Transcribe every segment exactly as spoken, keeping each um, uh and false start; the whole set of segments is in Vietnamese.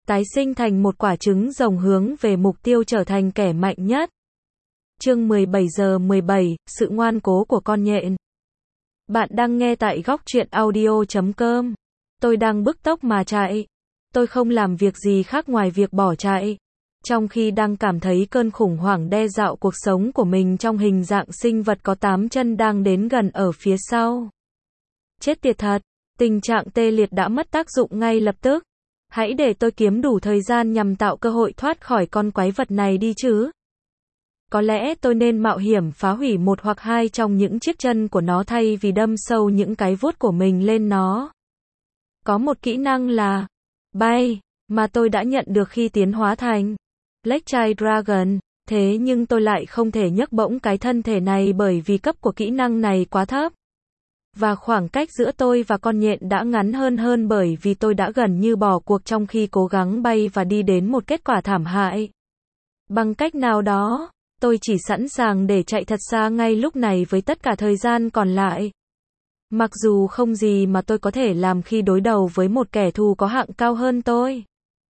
tái sinh thành một quả trứng rồng hướng về mục tiêu trở thành kẻ mạnh nhất. Chương mười bảy giờ mười bảy, sự ngoan cố của con nhện. Bạn đang nghe tại góc truyện audio chấm com. Tôi đang bứt tốc mà chạy. Tôi không làm việc gì khác ngoài việc bỏ chạy. Trong khi đang cảm thấy cơn khủng hoảng đe dọa cuộc sống của mình trong hình dạng sinh vật có tám chân đang đến gần ở phía sau. Chết tiệt thật, tình trạng tê liệt đã mất tác dụng ngay lập tức. Hãy để tôi kiếm đủ thời gian nhằm tạo cơ hội thoát khỏi con quái vật này đi chứ. Có lẽ tôi nên mạo hiểm phá hủy một hoặc hai trong những chiếc chân của nó thay vì đâm sâu những cái vuốt của mình lên nó. Có một kỹ năng là bay mà tôi đã nhận được khi tiến hóa thành Black Child Dragon, thế nhưng tôi lại không thể nhấc bổng cái thân thể này bởi vì cấp của kỹ năng này quá thấp. Và khoảng cách giữa tôi và con nhện đã ngắn hơn hơn bởi vì tôi đã gần như bỏ cuộc trong khi cố gắng bay và đi đến một kết quả thảm hại. Bằng cách nào đó, tôi chỉ sẵn sàng để chạy thật xa ngay lúc này với tất cả thời gian còn lại. Mặc dù không gì mà tôi có thể làm khi đối đầu với một kẻ thù có hạng cao hơn tôi.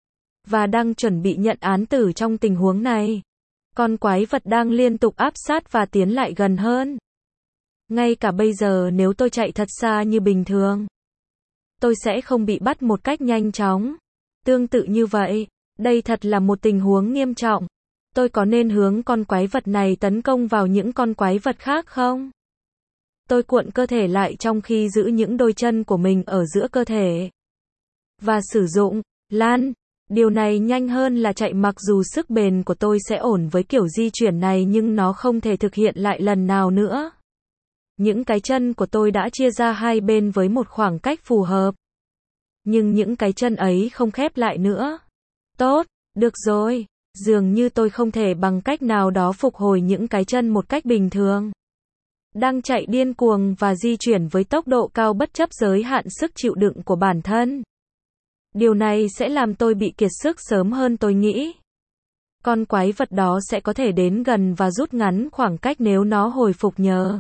Và đang chuẩn bị nhận án tử trong tình huống này. Con quái vật đang liên tục áp sát và tiến lại gần hơn. Ngay cả bây giờ nếu tôi chạy thật xa như bình thường, tôi sẽ không bị bắt một cách nhanh chóng. Tương tự như vậy, đây thật là một tình huống nghiêm trọng. Tôi có nên hướng con quái vật này tấn công vào những con quái vật khác không? Tôi cuộn cơ thể lại trong khi giữ những đôi chân của mình ở giữa cơ thể. Và sử dụng lan. Điều này nhanh hơn là chạy mặc dù sức bền của tôi sẽ ổn với kiểu di chuyển này nhưng nó không thể thực hiện lại lần nào nữa. Những cái chân của tôi đã chia ra hai bên với một khoảng cách phù hợp. Nhưng những cái chân ấy không khép lại nữa. Tốt, được rồi. Dường như tôi không thể bằng cách nào đó phục hồi những cái chân một cách bình thường. Đang chạy điên cuồng và di chuyển với tốc độ cao bất chấp giới hạn sức chịu đựng của bản thân. Điều này sẽ làm tôi bị kiệt sức sớm hơn tôi nghĩ. Con quái vật đó sẽ có thể đến gần và rút ngắn khoảng cách nếu nó hồi phục nhờ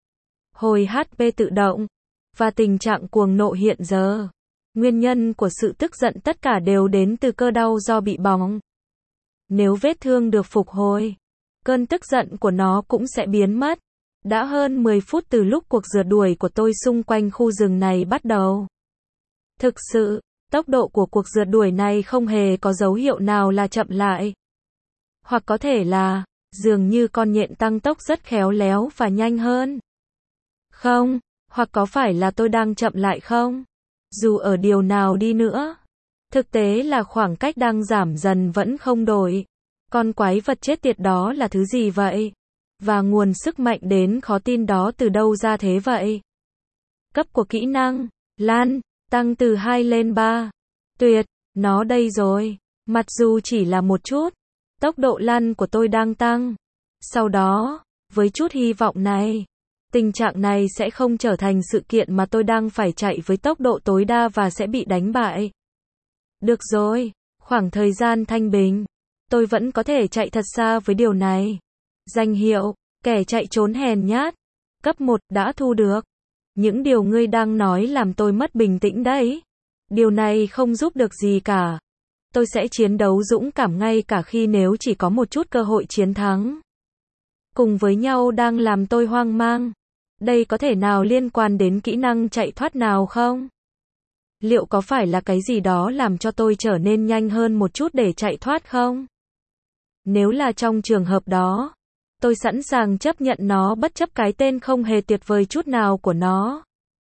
hồi hát pê tự động. Và tình trạng cuồng nộ hiện giờ. Nguyên nhân của sự tức giận tất cả đều đến từ cơ đau do bị bỏng. Nếu vết thương được phục hồi, cơn tức giận của nó cũng sẽ biến mất. Đã hơn mười phút từ lúc cuộc rượt đuổi của tôi xung quanh khu rừng này bắt đầu. Thực sự, tốc độ của cuộc rượt đuổi này không hề có dấu hiệu nào là chậm lại. Hoặc có thể là, dường như con nhện tăng tốc rất khéo léo và nhanh hơn. Không, hoặc có phải là tôi đang chậm lại không? Dù ở điều nào đi nữa, thực tế là khoảng cách đang giảm dần vẫn không đổi. Con quái vật chết tiệt đó là thứ gì vậy? Và nguồn sức mạnh đến khó tin đó từ đâu ra thế vậy? Cấp của kỹ năng, lan, tăng từ hai lên ba. Tuyệt, nó đây rồi. Mặc dù chỉ là một chút, tốc độ lăn của tôi đang tăng. Sau đó, với chút hy vọng này, tình trạng này sẽ không trở thành sự kiện mà tôi đang phải chạy với tốc độ tối đa và sẽ bị đánh bại. Được rồi, khoảng thời gian thanh bình, tôi vẫn có thể chạy thật xa với điều này. Danh hiệu, kẻ chạy trốn hèn nhát. Cấp một đã thu được. Những điều ngươi đang nói làm tôi mất bình tĩnh đấy. Điều này không giúp được gì cả. Tôi sẽ chiến đấu dũng cảm ngay cả khi nếu chỉ có một chút cơ hội chiến thắng. Cùng với nhau đang làm tôi hoang mang. Đây có thể nào liên quan đến kỹ năng chạy thoát nào không? Liệu có phải là cái gì đó làm cho tôi trở nên nhanh hơn một chút để chạy thoát không? Nếu là trong trường hợp đó, tôi sẵn sàng chấp nhận nó bất chấp cái tên không hề tuyệt vời chút nào của nó.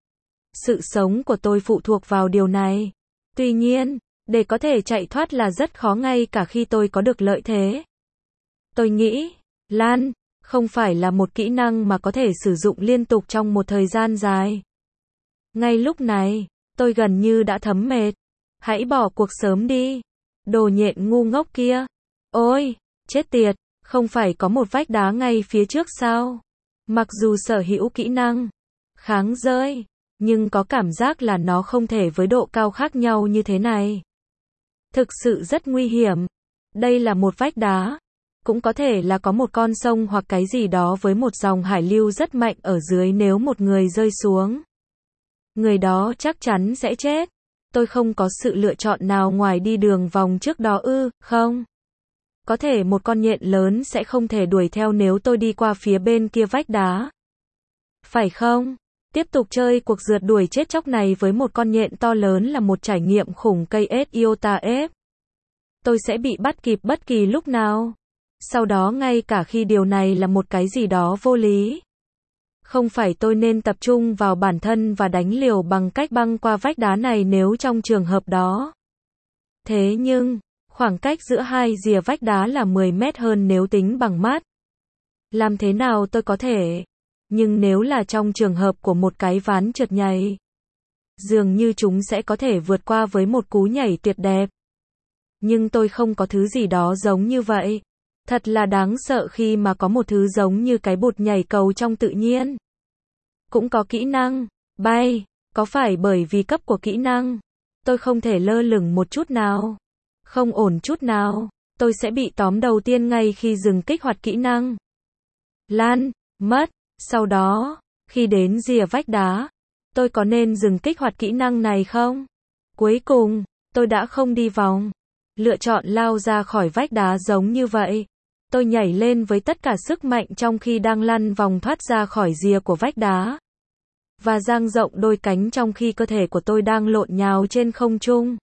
Sự sống của tôi phụ thuộc vào điều này. Tuy nhiên, để có thể chạy thoát là rất khó ngay cả khi tôi có được lợi thế. Tôi nghĩ, lan, không phải là một kỹ năng mà có thể sử dụng liên tục trong một thời gian dài. Ngay lúc này, tôi gần như đã thấm mệt. Hãy bỏ cuộc sớm đi. Đồ nhện ngu ngốc kia. Ôi, chết tiệt, không phải có một vách đá ngay phía trước sao? Mặc dù sở hữu kỹ năng kháng rơi, nhưng có cảm giác là nó không thể với độ cao khác nhau như thế này. Thực sự rất nguy hiểm. Đây là một vách đá. Cũng có thể là có một con sông hoặc cái gì đó với một dòng hải lưu rất mạnh ở dưới nếu một người rơi xuống. Người đó chắc chắn sẽ chết. Tôi không có sự lựa chọn nào ngoài đi đường vòng trước đó ư, không? Có thể một con nhện lớn sẽ không thể đuổi theo nếu tôi đi qua phía bên kia vách đá. Phải không? Tiếp tục chơi cuộc rượt đuổi chết chóc này với một con nhện to lớn là một trải nghiệm khủng cây ét iota F. Tôi sẽ bị bắt kịp bất kỳ lúc nào. Sau đó ngay cả khi điều này là một cái gì đó vô lý. Không phải tôi nên tập trung vào bản thân và đánh liều bằng cách băng qua vách đá này nếu trong trường hợp đó. Thế nhưng, khoảng cách giữa hai rìa vách đá là mười mét hơn nếu tính bằng mắt. Làm thế nào tôi có thể? Nhưng nếu là trong trường hợp của một cái ván trượt nhảy, dường như chúng sẽ có thể vượt qua với một cú nhảy tuyệt đẹp. Nhưng tôi không có thứ gì đó giống như vậy. Thật là đáng sợ khi mà có một thứ giống như cái bụt nhảy cầu trong tự nhiên. Cũng có kỹ năng bay, có phải bởi vì cấp của kỹ năng, tôi không thể lơ lửng một chút nào? Không ổn chút nào, tôi sẽ bị tóm đầu tiên ngay khi dừng kích hoạt kỹ năng. Lan, mất, sau đó, khi đến rìa vách đá, tôi có nên dừng kích hoạt kỹ năng này không? Cuối cùng, tôi đã không đi vòng. Lựa chọn lao ra khỏi vách đá giống như vậy. Tôi nhảy lên với tất cả sức mạnh trong khi đang lăn vòng thoát ra khỏi rìa của vách đá. Và dang rộng đôi cánh trong khi cơ thể của tôi đang lộn nhào trên không trung.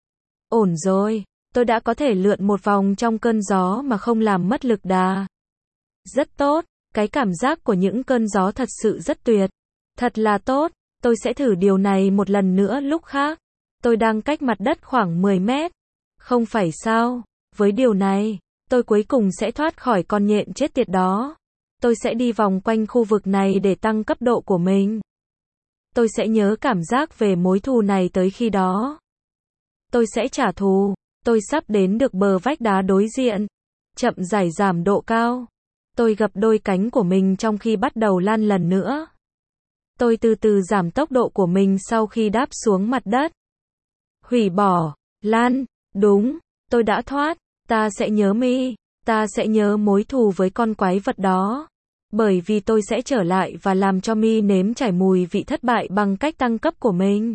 Ổn rồi, tôi đã có thể lượn một vòng trong cơn gió mà không làm mất lực đà. Rất tốt, cái cảm giác của những cơn gió thật sự rất tuyệt. Thật là tốt, tôi sẽ thử điều này một lần nữa lúc khác. Tôi đang cách mặt đất khoảng mười mét. Không phải sao, với điều này, tôi cuối cùng sẽ thoát khỏi con nhện chết tiệt đó. Tôi sẽ đi vòng quanh khu vực này để tăng cấp độ của mình. Tôi sẽ nhớ cảm giác về mối thù này tới khi đó. Tôi sẽ trả thù. Tôi sắp đến được bờ vách đá đối diện. Chậm rãi giảm độ cao. Tôi gập đôi cánh của mình trong khi bắt đầu lăn lần nữa. Tôi từ từ giảm tốc độ của mình sau khi đáp xuống mặt đất. Hủy bỏ, lan, đúng, tôi đã thoát. Ta sẽ nhớ mi, ta sẽ nhớ mối thù với con quái vật đó. Bởi vì tôi sẽ trở lại và làm cho mi nếm trải mùi vị thất bại bằng cách tăng cấp của mình.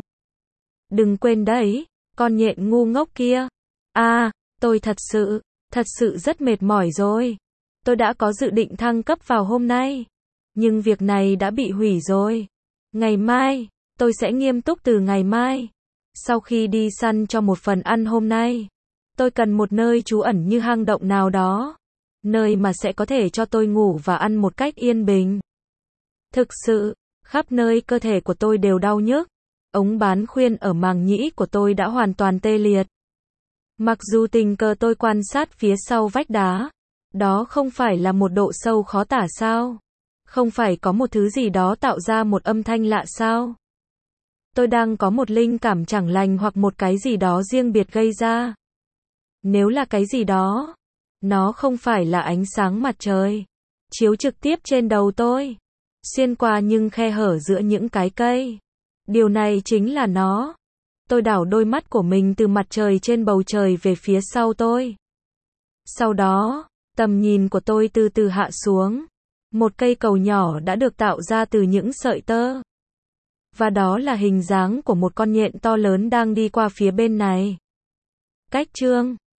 Đừng quên đấy, con nhện ngu ngốc kia. À, tôi thật sự, thật sự rất mệt mỏi rồi. Tôi đã có dự định thăng cấp vào hôm nay. Nhưng việc này đã bị hủy rồi. Ngày mai, tôi sẽ nghiêm túc từ ngày mai. Sau khi đi săn cho một phần ăn hôm nay, tôi cần một nơi trú ẩn như hang động nào đó. Nơi mà sẽ có thể cho tôi ngủ và ăn một cách yên bình. Thực sự, khắp nơi cơ thể của tôi đều đau nhức. Ống bán khuyên ở màng nhĩ của tôi đã hoàn toàn tê liệt. Mặc dù tình cờ tôi quan sát phía sau vách đá, đó không phải là một độ sâu khó tả sao? Không phải có một thứ gì đó tạo ra một âm thanh lạ sao? Tôi đang có một linh cảm chẳng lành hoặc một cái gì đó riêng biệt gây ra. Nếu là cái gì đó, nó không phải là ánh sáng mặt trời chiếu trực tiếp trên đầu tôi, xuyên qua những khe hở giữa những cái cây. Điều này chính là nó. Tôi đảo đôi mắt của mình từ mặt trời trên bầu trời về phía sau tôi. Sau đó, tầm nhìn của tôi từ từ hạ xuống. Một cây cầu nhỏ đã được tạo ra từ những sợi tơ. Và đó là hình dáng của một con nhện to lớn đang đi qua phía bên này. Cách chương